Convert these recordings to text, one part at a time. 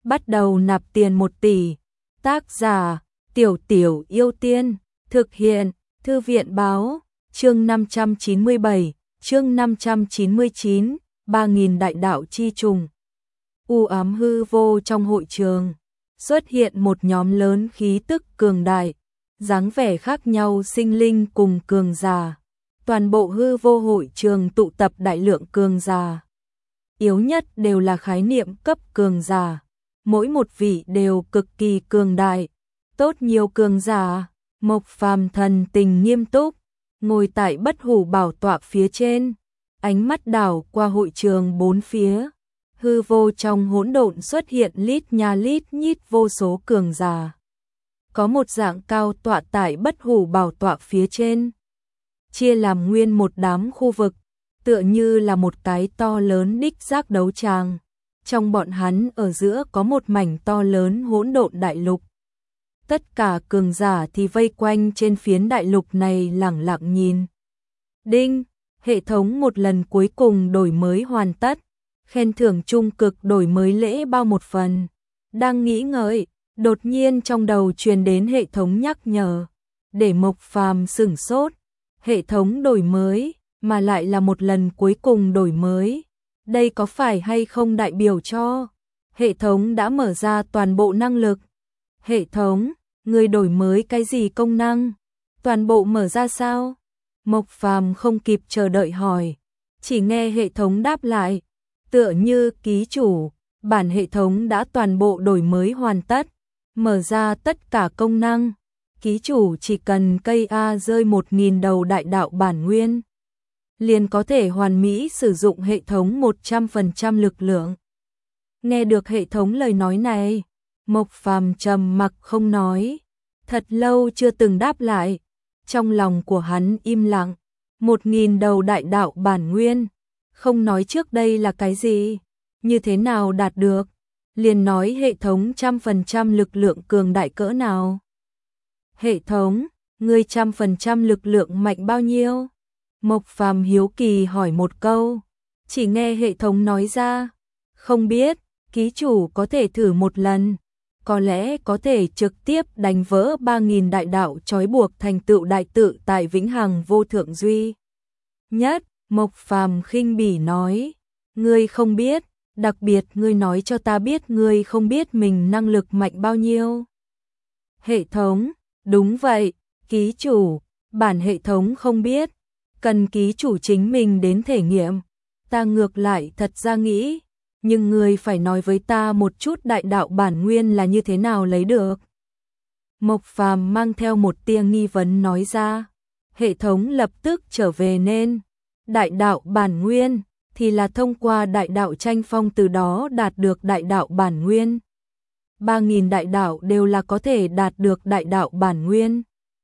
bắt đầu nạp tiền 1 tỷ. Tác giả, Tiểu Tiểu Yêu Tiên, thực hiện, Thư viện báo, chương 597, chương 599, 3.000 đại đạo chi trùng. U ám hư vô trong hội trường, xuất hiện một nhóm lớn khí tức cường đại, dáng vẻ khác nhau sinh linh cùng cường giả. Toàn bộ hư vô hội trường tụ tập đại lượng cường giả. Yếu nhất đều là khái niệm cấp cường giả, mỗi một vị đều cực kỳ cường đại. Tốt nhiều cường giả, Mộc Phàm thần tình nghiêm túc, ngồi tại bất hủ bảo tọa phía trên, ánh mắt đảo qua hội trường bốn phía. Hư vô trong hỗn độn xuất hiện lít nha lít nhít vô số cường giả. Có một dạng cao tọa tại bất hủ bảo tọa phía trên, chia làm nguyên một đám khu vực, tựa như là một cái to lớn đích giác đấu tràng. Trong bọn hắn ở giữa có một mảnh to lớn hỗn độn đại lục. Tất cả cường giả thì vây quanh trên phiến đại lục này lẳng lặng nhìn. Đinh, hệ thống một lần cuối cùng đổi mới hoàn tất. Khen thưởng trung cực đổi mới lễ bao 1 phần. Đang nghĩ ngợi, đột nhiên trong đầu truyền đến hệ thống nhắc nhở, để Mộc Phàm sửng sốt. Hệ thống đổi mới, mà lại là một lần cuối cùng đổi mới. Đây có phải hay không đại biểu cho hệ thống đã mở ra toàn bộ năng lực? Hệ thống, người đổi mới cái gì công năng? Toàn bộ mở ra sao? Mộc Phàm không kịp chờ đợi hỏi, chỉ nghe hệ thống đáp lại, tựa như ký chủ, bản hệ thống đã toàn bộ đổi mới hoàn tất, mở ra tất cả công năng. Ký chủ chỉ cần cây A rơi 1.000 đầu đại đạo bản nguyên, liền có thể hoàn mỹ sử dụng hệ thống 100% lực lượng. Nghe được hệ thống lời nói này, Mộc Phàm trầm mặc không nói, thật lâu chưa từng đáp lại. Trong lòng của hắn im lặng, 1.000 đầu đại đạo bản nguyên, không nói trước đây là cái gì, như thế nào đạt được, liền nói hệ thống 100% lực lượng cường đại cỡ nào. Hệ thống, ngươi 100% lực lượng mạnh bao nhiêu? Mộc Phàm hiếu kỳ hỏi một câu, chỉ nghe hệ thống nói ra, không biết, ký chủ có thể thử một lần, có lẽ có thể trực tiếp đánh vỡ 3.000 đại đạo trói buộc thành tựu đại tự tại vĩnh hằng vô thượng duy nhất. Mộc Phàm khinh bỉ nói, ngươi không biết, đặc biệt ngươi nói cho ta biết ngươi không biết mình năng lực mạnh bao nhiêu. Hệ thống, đúng vậy, ký chủ, bản hệ thống không biết, cần ký chủ chính mình đến thể nghiệm. Ta ngược lại thật ra nghĩ, nhưng ngươi phải nói với ta một chút đại đạo bản nguyên là như thế nào lấy được. Mộc Phàm mang theo một tia nghi vấn nói ra, hệ thống lập tức trở về nên. Đại đạo bản nguyên thì là thông qua đại đạo tranh phong từ đó đạt được đại đạo bản nguyên. 3.000 đại đạo đều là có thể đạt được đại đạo bản nguyên.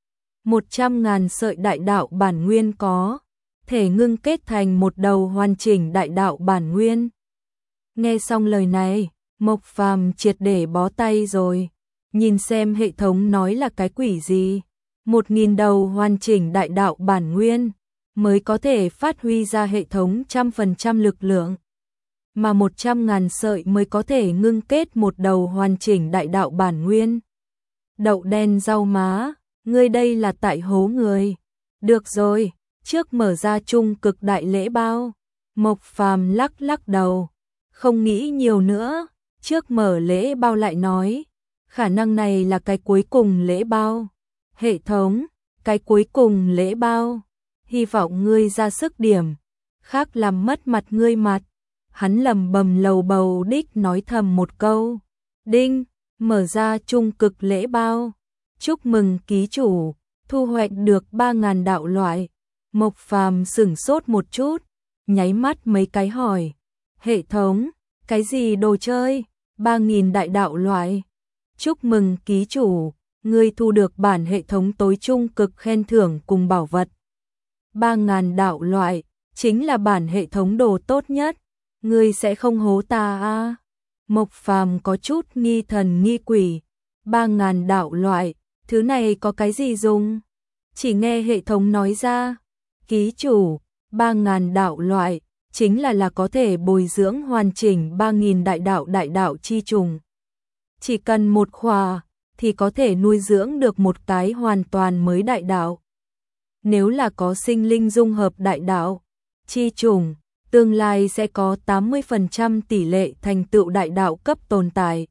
100.000 sợi đại đạo bản nguyên có thể ngưng kết thành một đầu hoàn chỉnh đại đạo bản nguyên. Nghe xong lời này, Mộc Phàm triệt để bó tay rồi, nhìn xem hệ thống nói là cái quỷ gì. 1.000 đầu hoàn chỉnh đại đạo bản nguyên mới có thể phát huy ra hệ thống 100% lực lượng, mà 100.000 sợi mới có thể ngưng kết một đầu hoàn chỉnh đại đạo bản nguyên. Đậu đen rau má, ngươi đây là tại hố người. Được rồi, trước mở ra trung cực đại lễ bao. Mộc Phàm lắc lắc đầu, không nghĩ nhiều nữa, trước mở lễ bao lại nói, khả năng này là cái cuối cùng lễ bao. Hệ thống, cái cuối cùng lễ bao, hy vọng ngươi ra sức điểm, khác làm mất mặt ngươi mặt. Hắn lầm bầm lầu bầu đích nói thầm một câu. Đinh, mở ra trung cực lễ bao. Chúc mừng ký chủ, thu hoạch được 3.000 đạo loại. Mộc Phàm sửng sốt một chút, nháy mắt mấy cái hỏi, hệ thống, cái gì đồ chơi, 3.000 đại đạo loại. Chúc mừng ký chủ, ngươi thu được bản hệ thống tối trung cực khen thưởng cùng bảo vật. 3.000 đạo loại, chính là bản hệ thống đồ tốt nhất, ngươi sẽ không hố ta à? Mộc Phàm có chút nghi thần nghi quỷ, 3.000 đạo loại, thứ này có cái gì dùng? Chỉ nghe hệ thống nói ra, ký chủ, 3.000 đạo loại, chính là có thể bồi dưỡng hoàn chỉnh 3.000 đại đạo chi trùng. chỉ cần một khỏa thì có thể nuôi dưỡng được một cái hoàn toàn mới đại đạo. Nếu là có sinh linh dung hợp đại đạo, chi chủng, tương lai sẽ có 80% tỷ lệ thành tựu đại đạo cấp tồn tại.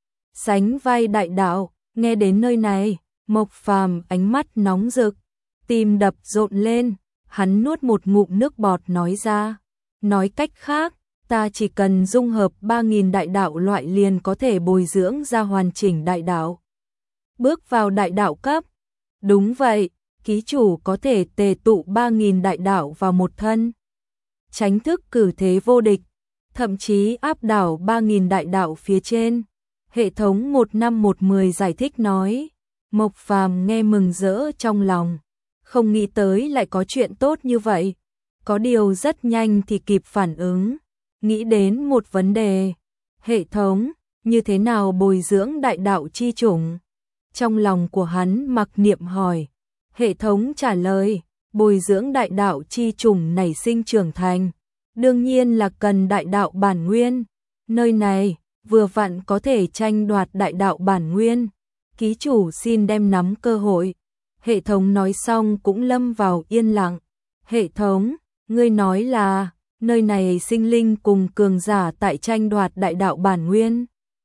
Sánh vai đại đạo, nghe đến nơi này, Mộc Phàm ánh mắt nóng rực, tim đập rộn lên, hắn nuốt một ngụm nước bọt nói ra. Nói cách khác, ta chỉ cần dung hợp 3.000 đại đạo loại liền có thể bồi dưỡng ra hoàn chỉnh đại đạo. Bước vào đại đạo cấp. Đúng vậy, ký chủ có thể tề tụ 3.000 đại đạo vào một thân. Tránh thức cử thế vô địch, thậm chí áp đảo 3.000 đại đạo phía trên. Hệ thống 15110 giải thích nói. Mộc Phàm nghe mừng rỡ trong lòng, không nghĩ tới lại có chuyện tốt như vậy. Có điều rất nhanh thì kịp phản ứng, nghĩ đến một vấn đề. Hệ thống, như thế nào bồi dưỡng đại đạo chi chủng? Trong lòng của hắn mặc niệm hỏi. Hệ thống trả lời, bồi dưỡng đại đạo chi chủng nảy sinh trưởng thành. Đương nhiên là cần đại đạo bản nguyên. Nơi này, vừa vặn có thể tranh đoạt đại đạo bản nguyên. Ký chủ xin đem nắm cơ hội. Hệ thống nói xong cũng lâm vào yên lặng. Hệ thống, ngươi nói là, nơi này sinh linh cùng cường giả tại tranh đoạt đại đạo bản nguyên.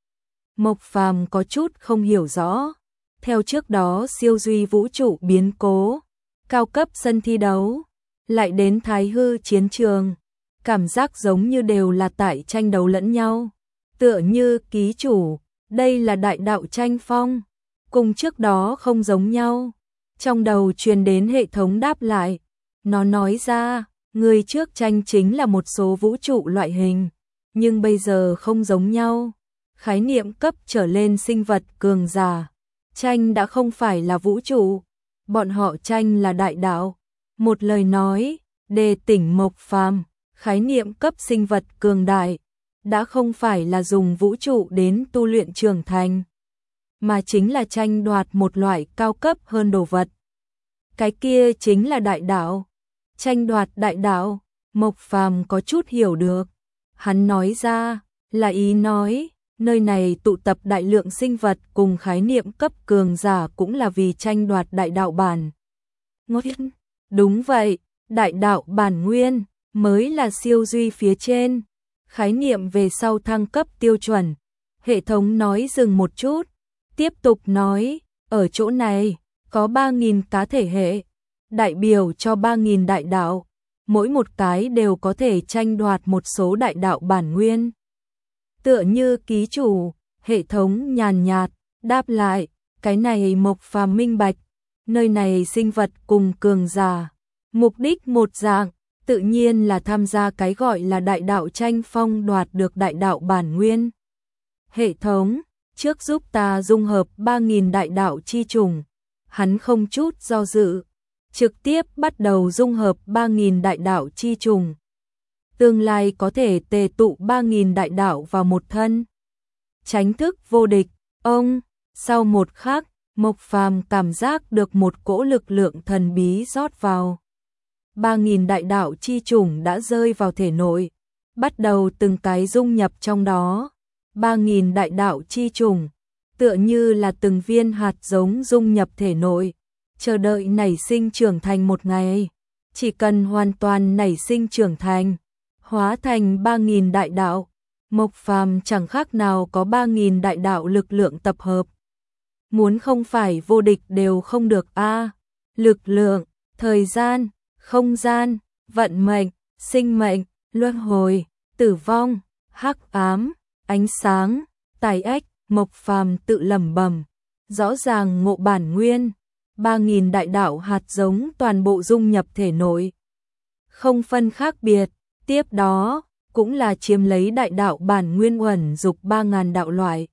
Mộc Phàm có chút không hiểu rõ. Theo trước đó siêu duy vũ trụ biến cố, cao cấp sân thi đấu, lại đến thái hư chiến trường, cảm giác giống như đều là tại tranh đấu lẫn nhau. Tựa như ký chủ, đây là đại đạo tranh phong, cùng trước đó không giống nhau. Trong đầu truyền đến hệ thống đáp lại, nó nói ra, người trước tranh chính là một số vũ trụ loại hình, nhưng bây giờ không giống nhau. Khái niệm cấp trở lên sinh vật cường giả, tranh đã không phải là vũ trụ, bọn họ tranh là đại đạo. Một lời nói, đề tỉnh Mộc Phàm, khái niệm cấp sinh vật cường đại, đã không phải là dùng vũ trụ đến tu luyện trưởng thành, mà chính là tranh đoạt một loại cao cấp hơn đồ vật. Cái kia chính là đại đạo. Tranh đoạt đại đạo, Mộc Phàm có chút hiểu được. Hắn nói ra, là ý nói, nơi này tụ tập đại lượng sinh vật cùng khái niệm cấp cường giả cũng là vì tranh đoạt đại đạo bản nguyên. Đúng vậy, đại đạo bản nguyên mới là siêu duy phía trên, khái niệm về sau thăng cấp tiêu chuẩn. Hệ thống nói dừng một chút, tiếp tục nói, ở chỗ này có 3.000 cá thể hệ, đại biểu cho 3.000 đại đạo, mỗi một cái đều có thể tranh đoạt một số đại đạo bản nguyên. Tựa như ký chủ, hệ thống nhàn nhạt, đáp lại, cái này Mộc Phàm minh bạch, nơi này sinh vật cùng cường giả, mục đích một dạng, tự nhiên là tham gia cái gọi là đại đạo tranh phong đoạt được đại đạo bản nguyên. Hệ thống, trước giúp ta dung hợp 3.000 đại đạo chi trùng. Hắn không chút do dự, trực tiếp bắt đầu dung hợp 3.000 đại đạo chi trùng. Tương lai có thể tề tụ 3.000 đại đạo vào một thân. Tránh thức vô địch, ông, sau một khắc, Mộc Phàm cảm giác được một cỗ lực lượng thần bí rót vào. 3.000 đại đạo chi trùng đã rơi vào thể nội, bắt đầu từng cái dung nhập trong đó. 3.000 đại đạo chi trùng, tựa như là từng viên hạt giống dung nhập thể nội, chờ đợi nảy sinh trưởng thành một ngày. Chỉ cần hoàn toàn nảy sinh trưởng thành, hóa thành 3.000 đại đạo, Mộc Phàm chẳng khác nào có 3.000 đại đạo lực lượng tập hợp. Muốn không phải vô địch đều không được a. Lực lượng, thời gian, không gian, vận mệnh, sinh mệnh, luân hồi, tử vong, hắc ám, ánh sáng, tài ách, Mộc Phàm tự lẩm bẩm, rõ ràng ngộ bản nguyên, 3.000 đại đạo hạt giống toàn bộ dung nhập thể nội, không phân khác biệt. Tiếp đó, cũng là chiếm lấy đại đạo bản nguyên uẩn dục 3.000 đạo loại.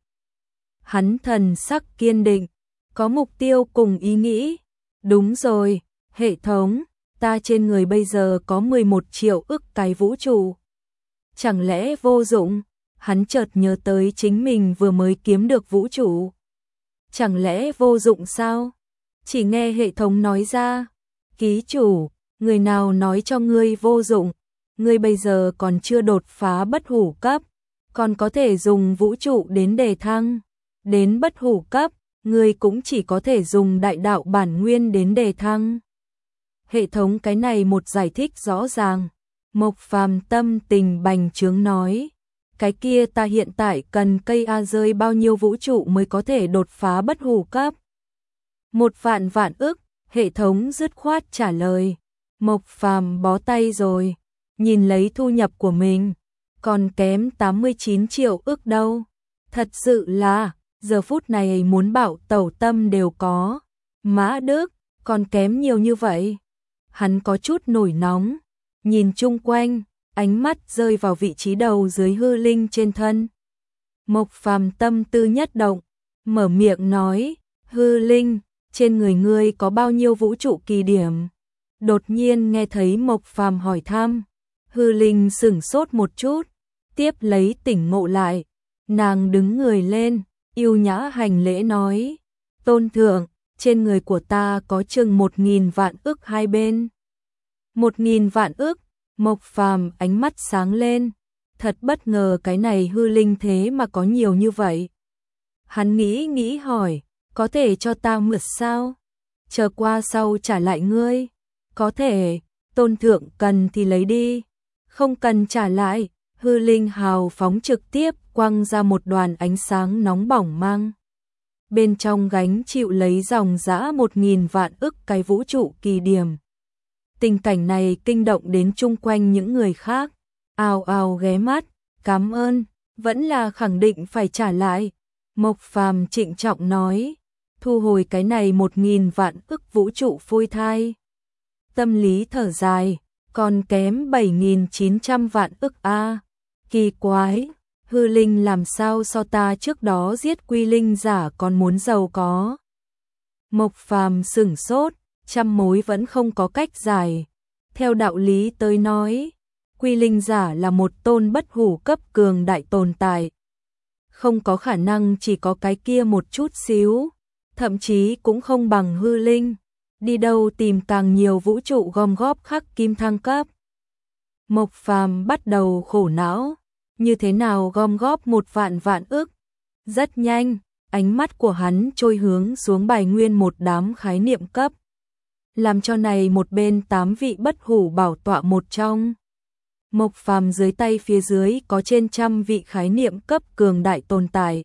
Hắn thần sắc kiên định, có mục tiêu cùng ý nghĩ. Đúng rồi, hệ thống, ta trên người bây giờ có 11 triệu ức cái vũ trụ. Chẳng lẽ vô dụng? Hắn chợt nhớ tới chính mình vừa mới kiếm được vũ trụ. Chẳng lẽ vô dụng sao? Chỉ nghe hệ thống nói ra, ký chủ, người nào nói cho ngươi vô dụng? Ngươi bây giờ còn chưa đột phá bất hủ cấp, còn có thể dùng vũ trụ đến đề thăng. đến bất hủ cấp, ngươi cũng chỉ có thể dùng đại đạo bản nguyên đến đề thăng. Hệ thống cái này một giải thích rõ ràng. Mộc Phàm tâm tình bành trướng nói, cái kia ta hiện tại cần cây A rơi bao nhiêu vũ trụ mới có thể đột phá bất hủ cấp? 1.000 vạn ức, hệ thống dứt khoát trả lời. Mộc Phàm bó tay rồi, nhìn lấy thu nhập của mình, còn kém 89 triệu ức đâu. Thật sự là, giờ phút này muốn bảo tẩu tâm đều có. Mã Đức, còn kém nhiều như vậy. Hắn có chút nổi nóng, nhìn chung quanh, ánh mắt rơi vào vị trí đầu dưới hư linh trên thân. Mộc Phàm tâm tư nhất động, mở miệng nói, hư linh, trên người ngươi có bao nhiêu vũ trụ kỳ điểm? Đột nhiên nghe thấy Mộc Phàm hỏi thăm, hư linh sửng sốt một chút, tiếp lấy tỉnh ngộ lại, nàng đứng người lên, yêu nhã hành lễ nói, tôn thượng, trên người của ta có chừng 1.000 vạn ức hai bên. 1.000 vạn ức, Mộc Phàm ánh mắt sáng lên, thật bất ngờ cái này hư linh thế mà có nhiều như vậy. Hắn nghĩ hỏi, có thể cho ta mượt sao? Chờ qua sau trả lại ngươi. Có thể, tôn thượng cần thì lấy đi, không cần trả lại. Hư linh hào phóng trực tiếp quăng ra một đoàn ánh sáng nóng bỏng mang. Bên trong gánh chịu lấy dòng dã 1.000 vạn ức cái vũ trụ kỳ điểm. Tình cảnh này kinh động đến chung quanh những người khác, ào ào ghé mắt, cảm ơn, vẫn là khẳng định phải trả lại. Mộc Phàm trịnh trọng nói, thu hồi cái này 1.000 vạn ức vũ trụ phôi thai. Tâm lý thở dài, còn kém 7.900 vạn ức a. Kỳ quái, hư linh làm sao so ta trước đó giết quy linh giả còn muốn giàu có. Mộc Phàm sửng sốt, trăm mối vẫn không có cách giải. Theo đạo lý tới nói, quy linh giả là một tôn bất hủ cấp cường đại tồn tại. Không có khả năng chỉ có cái kia một chút xíu, thậm chí cũng không bằng hư linh. Đi đâu tìm càng nhiều vũ trụ gom góp khắc kim thăng cấp. Mộc Phàm bắt đầu khổ não, như thế nào gom góp 1.000 vạn ức. Rất nhanh, ánh mắt của hắn trôi hướng xuống bài nguyên một đám khái niệm cấp. Làm cho này một bên 8 vị bất hủ bảo tọa một trong. Mộc Phàm dưới tay phía dưới có trên trăm vị khái niệm cấp cường đại tồn tại.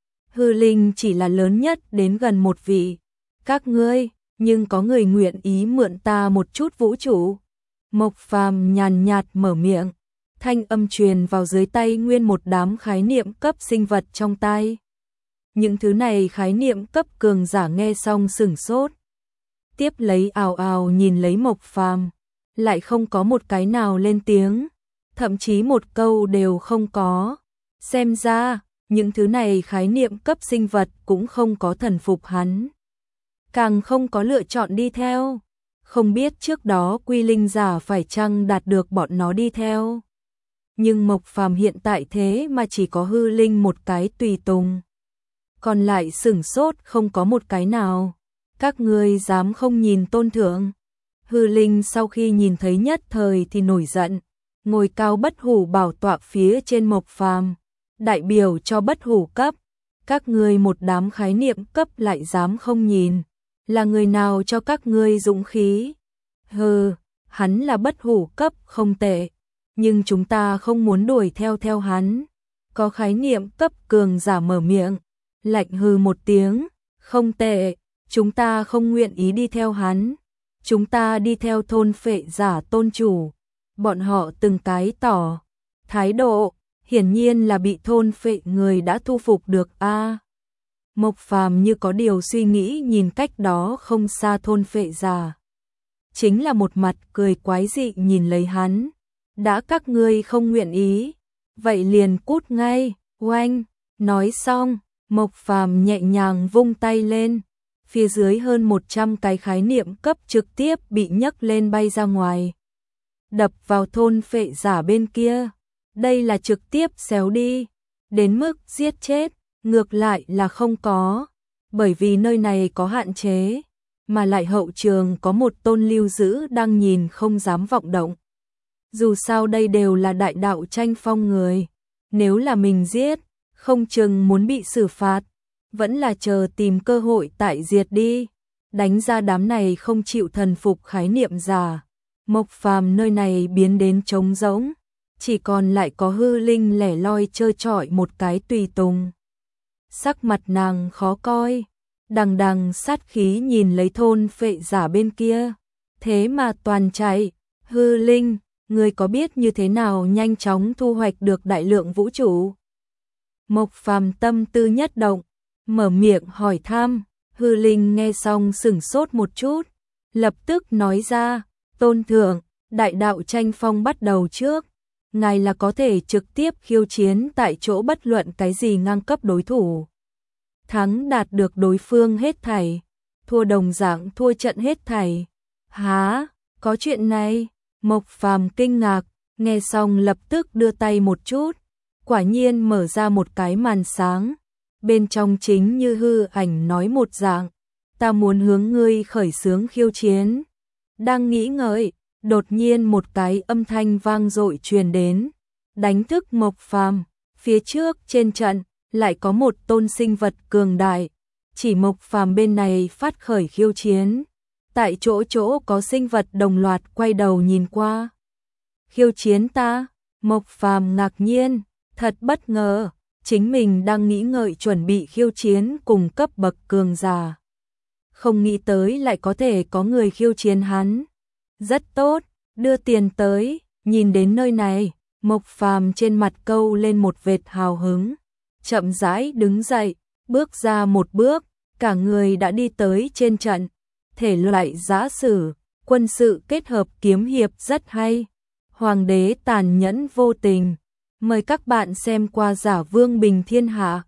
Hư linh chỉ là lớn nhất đến gần một vị. Các ngươi, nhưng có người nguyện ý mượn ta một chút vũ trụ. Mộc Phàm nhàn nhạt mở miệng, thanh âm truyền vào dưới tay nguyên một đám khái niệm cấp sinh vật trong tay. Những thứ này khái niệm cấp cường giả nghe xong sửng sốt. Tiếp lấy ào ào nhìn lấy Mộc Phàm, lại không có một cái nào lên tiếng, thậm chí một câu đều không có. Xem ra, những thứ này khái niệm cấp sinh vật cũng không có thần phục hắn, càng không có lựa chọn đi theo. Không biết trước đó quy linh giả phải chăng đạt được bọn nó đi theo. Nhưng Mộc Phàm hiện tại thế mà chỉ có hư linh một cái tùy tùng. Còn lại sửng sốt không có một cái nào. Các ngươi dám không nhìn tôn thượng? Hư linh sau khi nhìn thấy nhất thời thì nổi giận, ngồi cao bất hủ bảo tọa phía trên Mộc Phàm, đại biểu cho bất hủ cấp. Các ngươi một đám khái niệm cấp lại dám không nhìn, là người nào cho các ngươi dũng khí? Hừ, hắn là bất hủ cấp không tệ, nhưng chúng ta không muốn đuổi theo hắn. Có khái niệm cấp cường giả mở miệng, lạnh hừ một tiếng, không tệ, chúng ta không nguyện ý đi theo hắn. Chúng ta đi theo thôn phệ giả tôn chủ. Bọn họ từng cái tỏ thái độ, hiển nhiên là bị thôn phệ người đã thu phục được a. Mộc Phàm như có điều suy nghĩ nhìn cách đó không xa thôn phệ giả. Chính là một mặt cười quái dị nhìn lấy hắn. Đã các ngươi không nguyện ý, vậy liền cút ngay, oanh. Nói xong, Mộc Phàm nhẹ nhàng vung tay lên. Phía dưới hơn 100 cái khái niệm cấp trực tiếp bị nhấc lên bay ra ngoài. Đập vào thôn phệ giả bên kia. Đây là trực tiếp xéo đi. Đến mức giết chết, ngược lại là không có. Bởi vì nơi này có hạn chế. Mà lại hậu trường có một tôn lưu giữ đang nhìn không dám vọng động. Dù sao đây đều là đại đạo tranh phong người. Nếu là mình giết, không chừng muốn bị xử phạt. vẫn là chờ tìm cơ hội tại diệt đi, đánh ra đám này không chịu thần phục khái niệm giả. Mộc Phàm nơi này biến đến trống rỗng, chỉ còn lại có hư linh lẻ loi trơ trọi một cái tùy tùng. Sắc mặt nàng khó coi, đằng đằng sát khí nhìn lấy thôn phệ giả bên kia, thế mà toàn chạy. Hư linh, ngươi có biết như thế nào nhanh chóng thu hoạch được đại lượng vũ trụ? Mộc Phàm tâm tư nhất động, mở miệng hỏi thăm. Hư linh nghe xong sửng sốt một chút, lập tức nói ra, tôn thượng, đại đạo tranh phong bắt đầu trước, ngài là có thể trực tiếp khiêu chiến tại chỗ bất luận cái gì ngang cấp đối thủ. Thắng đạt được đối phương hết thảy, thua đồng dạng thua trận hết thảy. Hả, có chuyện này? Mộc Phàm kinh ngạc, nghe xong lập tức đưa tay một chút, quả nhiên mở ra một cái màn sáng, bên trong chính như hư ảnh nói một dạng, ta muốn hướng ngươi khởi xướng khiêu chiến. Đang nghĩ ngợi, đột nhiên một cái âm thanh vang dội truyền đến, đánh thức Mộc Phàm. Phía trước trên trận lại có một tôn sinh vật cường đại, chỉ Mộc Phàm bên này phát khởi khiêu chiến. Tại chỗ chỗ có sinh vật đồng loạt quay đầu nhìn qua. Khiêu chiến ta? Mộc Phàm ngạc nhiên, thật bất ngờ, chính mình đang nghĩ ngợi chuẩn bị khiêu chiến cùng cấp bậc cường giả. Không nghĩ tới lại có thể có người khiêu chiến hắn. Rất tốt, đưa tiền tới. Nhìn đến nơi này, Mộc Phàm trên mặt câu lên một vệt hào hứng, chậm rãi đứng dậy, bước ra một bước, cả người đã đi tới trên trận. Thể loại giã sử, quân sự kết hợp kiếm hiệp rất hay. Hoàng đế tàn nhẫn vô tình. Mời các bạn xem qua Giả Vương Bình Thiên Hạ.